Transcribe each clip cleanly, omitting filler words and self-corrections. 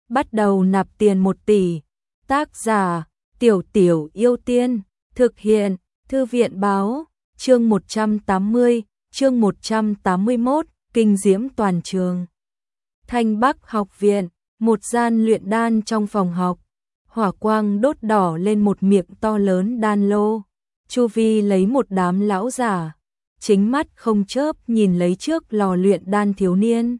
bắt đầu nạp tiền 1 tỷ. Tác giả: Tiểu Tiểu Yêu Tiên. Thực hiện: Thư viện báo. Chương 180, chương 181, kinh diễm toàn trường. Thanh Bắc học viện, một gian luyện đan trong phòng học. Hỏa quang đốt đỏ lên một miệng to lớn đan lô. Chu vi lấy một đám lão giả, chính mắt không chớp nhìn lấy trước lò luyện đan thiếu niên.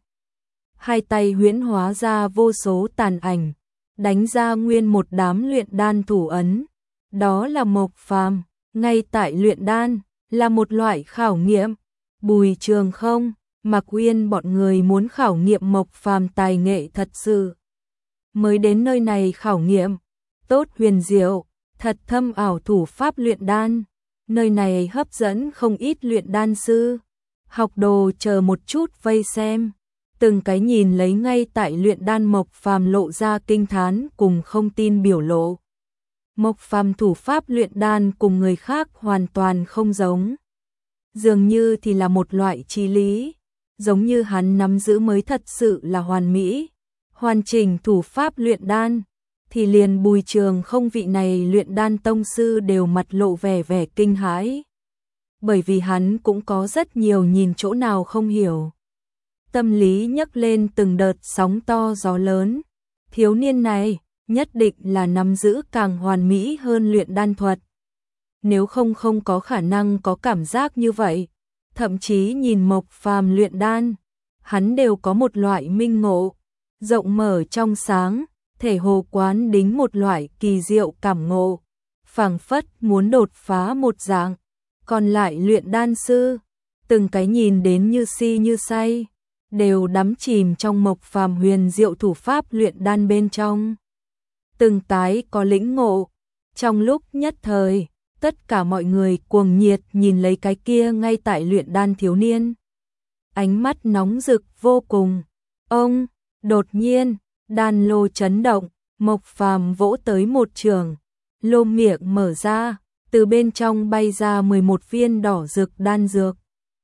Hai tay huyễn hóa ra vô số tàn ảnh, đánh ra nguyên một đám luyện đan thủ ấn. Đó là Mộc Phàm, ngay tại luyện đan, là một loại khảo nghiệm. Bùi Trường Không, Mạc Uyên bọn người muốn khảo nghiệm Mộc Phàm tài nghệ thật sự. Mới đến nơi này khảo nghiệm, tốt huyền diệu, thật thâm ảo thủ pháp luyện đan. Nơi này hấp dẫn không ít luyện đan sư. Học đồ chờ một chút vây xem. Từng cái nhìn lấy ngay tại luyện đan Mộc Phàm lộ ra kinh thán cùng không tin biểu lộ. Mộc Phàm thủ pháp luyện đan cùng người khác hoàn toàn không giống. Dường như thì là một loại trí lý, giống như hắn nắm giữ mới thật sự là hoàn mỹ. Hoàn chỉnh thủ pháp luyện đan, thì liền Bùi Trường Không vị này luyện đan tông sư đều mặt lộ vẻ kinh hãi. Bởi vì hắn cũng có rất nhiều nhìn chỗ nào không hiểu. Tâm lý nhấc lên từng đợt sóng to gió lớn. Thiếu niên này nhất định là nắm giữ càng hoàn mỹ hơn luyện đan thuật. Nếu không có khả năng có cảm giác như vậy. Thậm chí nhìn Mộc Phàm luyện đan, hắn đều có một loại minh ngộ, rộng mở trong sáng, thể hồ quán đính một loại kỳ diệu cảm ngộ, phảng phất muốn đột phá một dạng. Còn lại luyện đan sư, từng cái nhìn đến như si như say, đều đắm chìm trong Mộc Phàm huyền diệu thủ pháp luyện đan bên trong. Từng cái có lĩnh ngộ, trong lúc nhất thời, tất cả mọi người cuồng nhiệt nhìn lấy cái kia ngay tại luyện đan thiếu niên. Ánh mắt nóng rực vô cùng. Ông, đột nhiên, đan lô chấn động, Mộc Phàm vỗ tới một trường, lô miệng mở ra, từ bên trong bay ra 11 viên đỏ rực đan dược.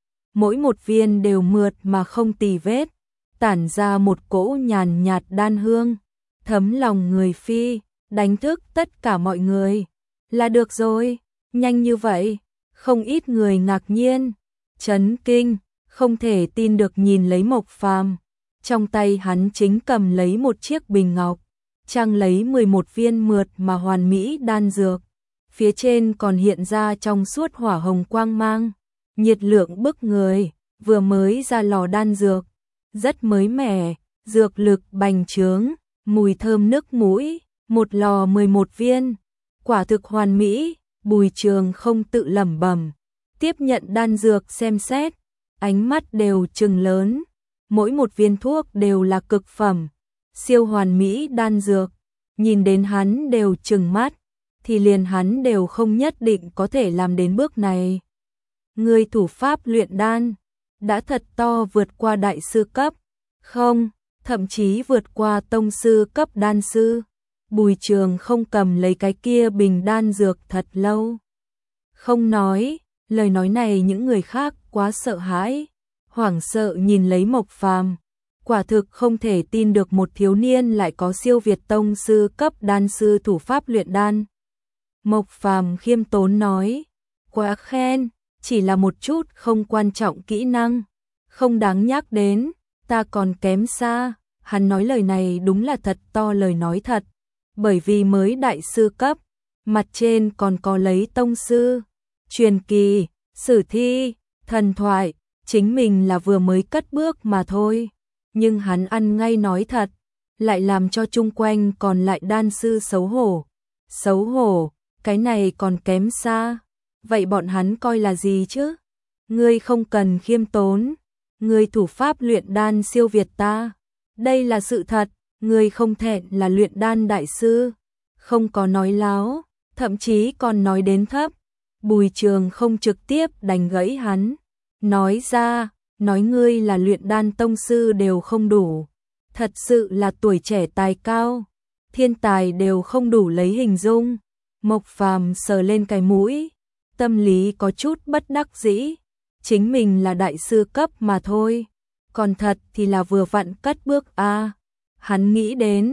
Mỗi một viên đều mượt mà không tì vết, tản ra một cỗ nhàn nhạt đan hương, thấm lòng người phi, đánh thức tất cả mọi người. Là được rồi, nhanh như vậy, không ít người ngạc nhiên, chấn kinh, không thể tin được nhìn lấy Mộc Phàm. Trong tay hắn chính cầm lấy một chiếc bình ngọc, trang lấy 11 viên mượt mà hoàn mỹ đan dược. Phía trên còn hiện ra trong suốt hỏa hồng quang mang, nhiệt lượng bức người, vừa mới ra lò đan dược, rất mới mẻ, dược lực bành trướng, mùi thơm nức mũi, một lò 11 viên, quả thực hoàn mỹ. Bùi Trường Không tự lẩm bẩm, tiếp nhận đan dược xem xét, ánh mắt đều trừng lớn. Mỗi một viên thuốc đều là cực phẩm, siêu hoàn mỹ đan dược, nhìn đến hắn đều trừng mắt, thì liền hắn đều không nhất định có thể làm đến bước này. Người thủ pháp luyện đan đã thật to vượt qua đại sư cấp, không, thậm chí vượt qua tông sư cấp đan sư. Bùi Trường Không cầm lấy cái kia bình đan dược thật lâu, không nói, lời nói này những người khác quá sợ hãi, hoảng sợ nhìn lấy Mộc Phàm, quả thực không thể tin được một thiếu niên lại có siêu việt tông sư cấp đan sư thủ pháp luyện đan. Mộc Phàm khiêm tốn nói, quá khen, chỉ là một chút không quan trọng kỹ năng, không đáng nhắc đến, ta còn kém xa. Hắn nói lời này đúng là thật to lời nói thật, bởi vì mới đại sư cấp, mặt trên còn có lấy tông sư, truyền kỳ, sử thi, thần thoại, chính mình là vừa mới cất bước mà thôi. Nhưng hắn ăn ngay nói thật, lại làm cho chung quanh còn lại đan sư xấu hổ. Xấu hổ, cái này còn kém xa. Vậy bọn hắn coi là gì chứ? Ngươi không cần khiêm tốn, ngươi thủ pháp luyện đan siêu việt ta. Đây là sự thật, ngươi không thẹn là luyện đan đại sư. Không có nói láo, thậm chí còn nói đến thấp. Bùi Trường Không trực tiếp đánh gãy hắn, nói ra, nói ngươi là luyện đan tông sư đều không đủ. Thật sự là tuổi trẻ tài cao, thiên tài đều không đủ lấy hình dung. Mộc Phàm sờ lên cái mũi, tâm lý có chút bất đắc dĩ, chính mình là đại sư cấp mà thôi, còn thật thì là vừa vặn cất bước a. Hắn nghĩ đến,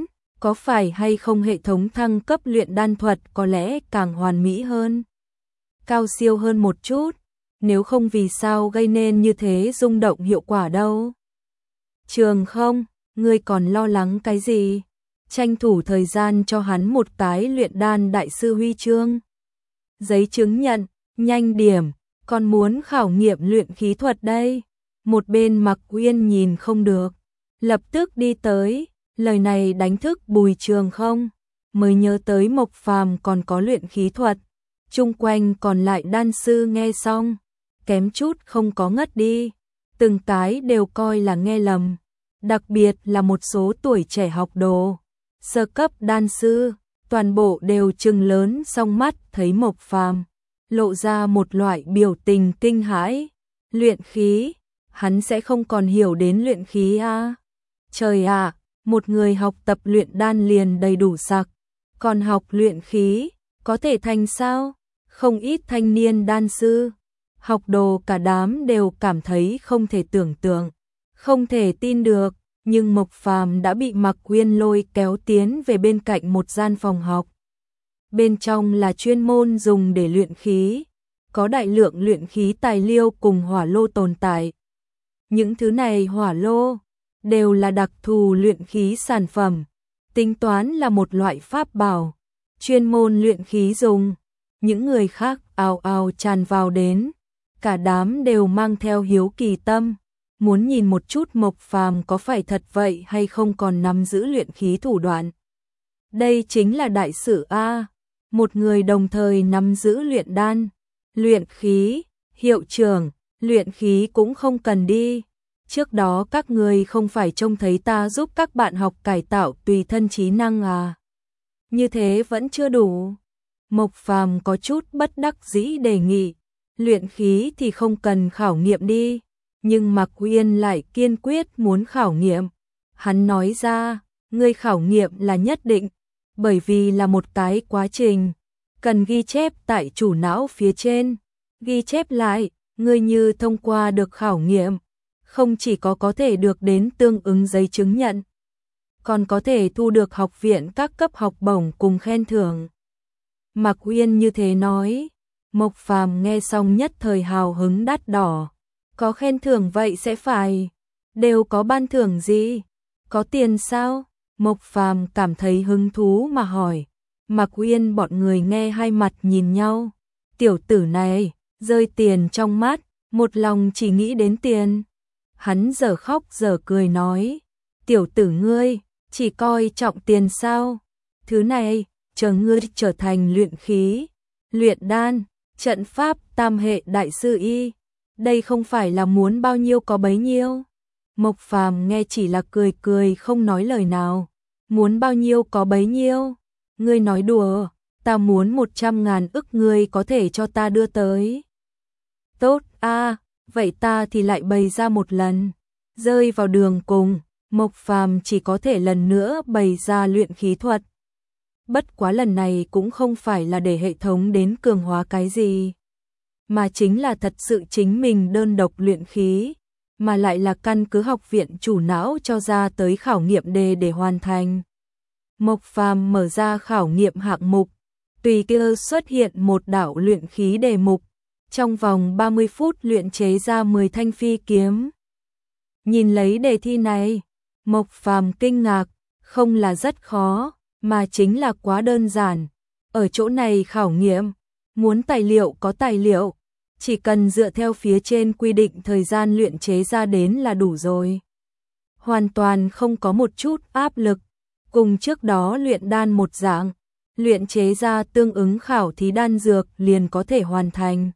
có phải hay không hệ thống thăng cấp luyện đan thuật có lẽ càng hoàn mỹ hơn, cao siêu hơn một chút, nếu không vì sao gây nên như thế rung động hiệu quả đâu. Trường không, ngươi còn lo lắng cái gì? Tranh thủ thời gian cho hắn một cái luyện đan đại sư huy chương. Giấy chứng nhận, nhanh điểm, còn muốn khảo nghiệm luyện khí thuật đây. Một bên Mặc Uyên nhìn không được, lập tức đi tới, lời này đánh thức Bùi Trường không, mới nhớ tới Mộc Phàm còn có luyện khí thuật, chung quanh còn lại đan sư nghe xong, kém chút không có ngất đi, từng cái đều coi là nghe lầm, đặc biệt là một số tuổi trẻ học đồ, sơ cấp đan sư, toàn bộ đều trừng lớn song mắt thấy Mộc Phàm, lộ ra một loại biểu tình kinh hãi, luyện khí, hắn sẽ không còn hiểu đến luyện khí à? Trời ạ, một người học tập luyện đan liền đầy đủ sặc, còn học luyện khí, có thể thành sao? Không ít thanh niên đan sư, học đồ cả đám đều cảm thấy không thể tưởng tượng, không thể tin được, nhưng Mộc Phàm đã bị Mặc Uyên lôi kéo tiến về bên cạnh một gian phòng học. Bên trong là chuyên môn dùng để luyện khí, có đại lượng luyện khí tài liệu cùng hỏa lô tồn tại. Những thứ này hỏa lô đều là đặc thù luyện khí sản phẩm, tính toán là một loại pháp bảo, chuyên môn luyện khí dùng. Những người khác ào ào tràn vào đến, cả đám đều mang theo hiếu kỳ tâm, muốn nhìn một chút Mộc Phàm có phải thật vậy hay không còn nắm giữ luyện khí thủ đoạn. Đây chính là đại sự a, một người đồng thời nắm giữ luyện đan, luyện khí, hiệu trưởng, luyện khí cũng không cần đi. Trước đó các người không phải trông thấy ta giúp các bạn học cải tạo tùy thân trí năng à? Như thế vẫn chưa đủ. Mộc Phàm có chút bất đắc dĩ đề nghị, luyện khí thì không cần khảo nghiệm đi, nhưng Mặc Uyên lại kiên quyết muốn khảo nghiệm. Hắn nói ra, ngươi khảo nghiệm là nhất định, bởi vì là một cái quá trình, cần ghi chép tại chủ não phía trên, ghi chép lại, ngươi như thông qua được khảo nghiệm, không chỉ có thể được đến tương ứng giấy chứng nhận, còn có thể thu được học viện các cấp học bổng cùng khen thưởng. Mặc Uyên như thế nói, Mộc Phàm nghe xong nhất thời hào hứng đắt đỏ, có khen thưởng vậy sẽ phải, đều có ban thưởng gì, có tiền sao? Mộc Phàm cảm thấy hứng thú mà hỏi. Mặc Uyên bọn người nghe hai mặt nhìn nhau, tiểu tử này, rơi tiền trong mắt, một lòng chỉ nghĩ đến tiền. Hắn giờ khóc giờ cười nói, tiểu tử ngươi, chỉ coi trọng tiền sao? Thứ này, chờ ngươi trở thành luyện khí, luyện đan, trận pháp tam hệ đại sư y, đây không phải là muốn bao nhiêu có bấy nhiêu. Mộc Phàm nghe chỉ là cười cười không nói lời nào, muốn bao nhiêu có bấy nhiêu, ngươi nói đùa, ta muốn 100.000 ức ngươi có thể cho ta đưa tới. Tốt a, vậy ta thì lại bày ra một lần, rơi vào đường cùng, Mộc Phàm chỉ có thể lần nữa bày ra luyện khí thuật. Bất quá lần này cũng không phải là để hệ thống đến cường hóa cái gì, mà chính là thật sự chính mình đơn độc luyện khí, mà lại là căn cứ học viện chủ não cho ra tới khảo nghiệm đề để hoàn thành. Mộc Phàm mở ra khảo nghiệm hạng mục, tùy kia xuất hiện một đạo luyện khí đề mục, trong vòng 30 phút luyện chế ra 10 thanh phi kiếm. Nhìn lấy đề thi này, Mộc Phàm kinh ngạc, không là rất khó, mà chính là quá đơn giản. Ở chỗ này khảo nghiệm, muốn tài liệu có tài liệu, chỉ cần dựa theo phía trên quy định thời gian luyện chế ra đến là đủ rồi. Hoàn toàn không có một chút áp lực, cùng trước đó luyện đan một dạng, luyện chế ra tương ứng khảo thí đan dược liền có thể hoàn thành.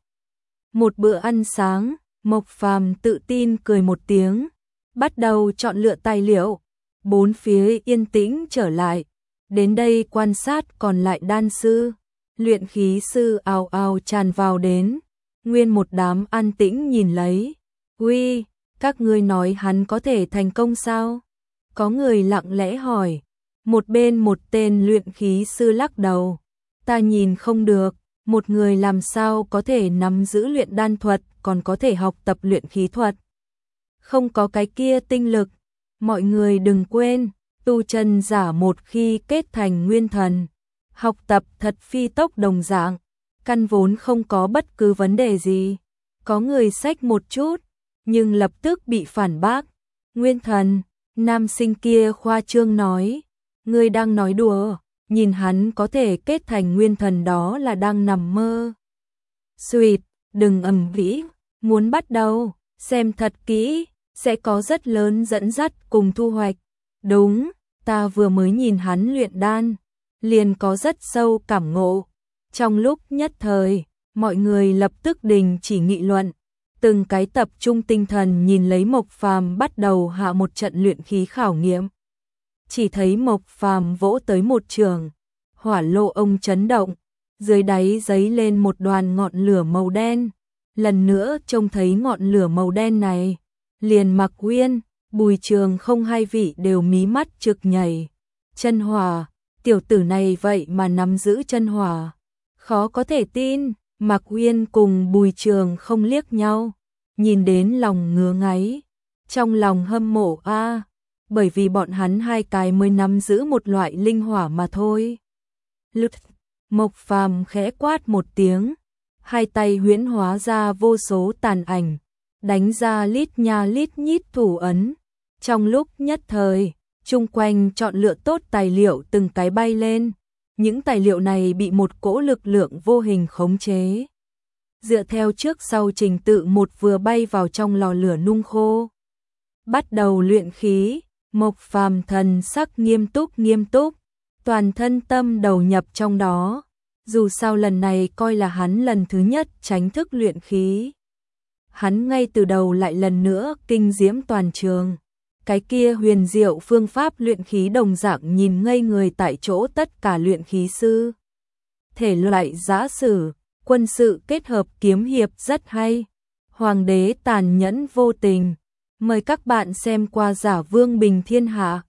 Một bữa ăn sáng, Mộc Phàm tự tin cười một tiếng, bắt đầu chọn lựa tài liệu, bốn phía yên tĩnh trở lại, đến đây quan sát còn lại đan sư, luyện khí sư ào ào tràn vào đến, nguyên một đám an tĩnh nhìn lấy. Uy, các ngươi nói hắn có thể thành công sao? Có người lặng lẽ hỏi, một bên một tên luyện khí sư lắc đầu, ta nhìn không được, một người làm sao có thể nắm giữ luyện đan thuật còn có thể học tập luyện khí thuật. Không có cái kia tinh lực, mọi người đừng quên, tu chân giả một khi kết thành nguyên thần, học tập thật phi tốc đồng dạng, căn vốn không có bất cứ vấn đề gì. Có người xách một chút, nhưng lập tức bị phản bác. Nguyên thần, nam sinh kia khoa trương nói, ngươi đang nói đùa, nhìn hắn có thể kết thành nguyên thần đó là đang nằm mơ. Xuyệt, đừng ầm ĩ, muốn bắt đầu, xem thật kỹ, sẽ có rất lớn dẫn dắt cùng thu hoạch. Đúng, ta vừa mới nhìn hắn luyện đan, liền có rất sâu cảm ngộ. Trong lúc nhất thời, mọi người lập tức đình chỉ nghị luận, từng cái tập trung tinh thần nhìn lấy Mộc Phàm bắt đầu hạ một trận luyện khí khảo nghiệm. Chỉ thấy Mộc Phàm vỗ tới một trường, hỏa lô ông chấn động, dưới đáy giấy lên một đoàn ngọn lửa màu đen. Lần nữa trông thấy ngọn lửa màu đen này, liền Mặc Uyên, Bùi Trường không hai vị đều mí mắt trực nhảy. Chân hỏa, tiểu tử này vậy mà nắm giữ chân hỏa. Khó có thể tin, Mặc Uyên cùng Bùi Trường không liếc nhau, nhìn đến lòng ngứa ngáy, trong lòng hâm mộ a, bởi vì bọn hắn hai cái mới nắm giữ một loại linh hỏa mà thôi. Lụt, Mộc Phàm khẽ quát một tiếng, hai tay huyễn hóa ra vô số tàn ảnh, đánh ra lít nha lít nhít thủ ấn. Trong lúc nhất thời, chung quanh chọn lựa tốt tài liệu từng cái bay lên. Những tài liệu này bị một cỗ lực lượng vô hình khống chế. Dựa theo trước sau trình tự một vừa bay vào trong lò lửa nung khô. Bắt đầu luyện khí, Mộc Phàm thần sắc nghiêm túc, toàn thân tâm đầu nhập trong đó. Dù sao lần này coi là hắn lần thứ nhất tránh thức luyện khí. Hắn ngay từ đầu lại lần nữa kinh diễm toàn trường. Cái kia huyền diệu phương pháp luyện khí đồng dạng nhìn ngây người tại chỗ tất cả luyện khí sư. Thể loại giã sử, quân sự kết hợp kiếm hiệp rất hay. Hoàng đế tàn nhẫn vô tình. Mời các bạn xem qua Giả Vương Bình Thiên Hạ.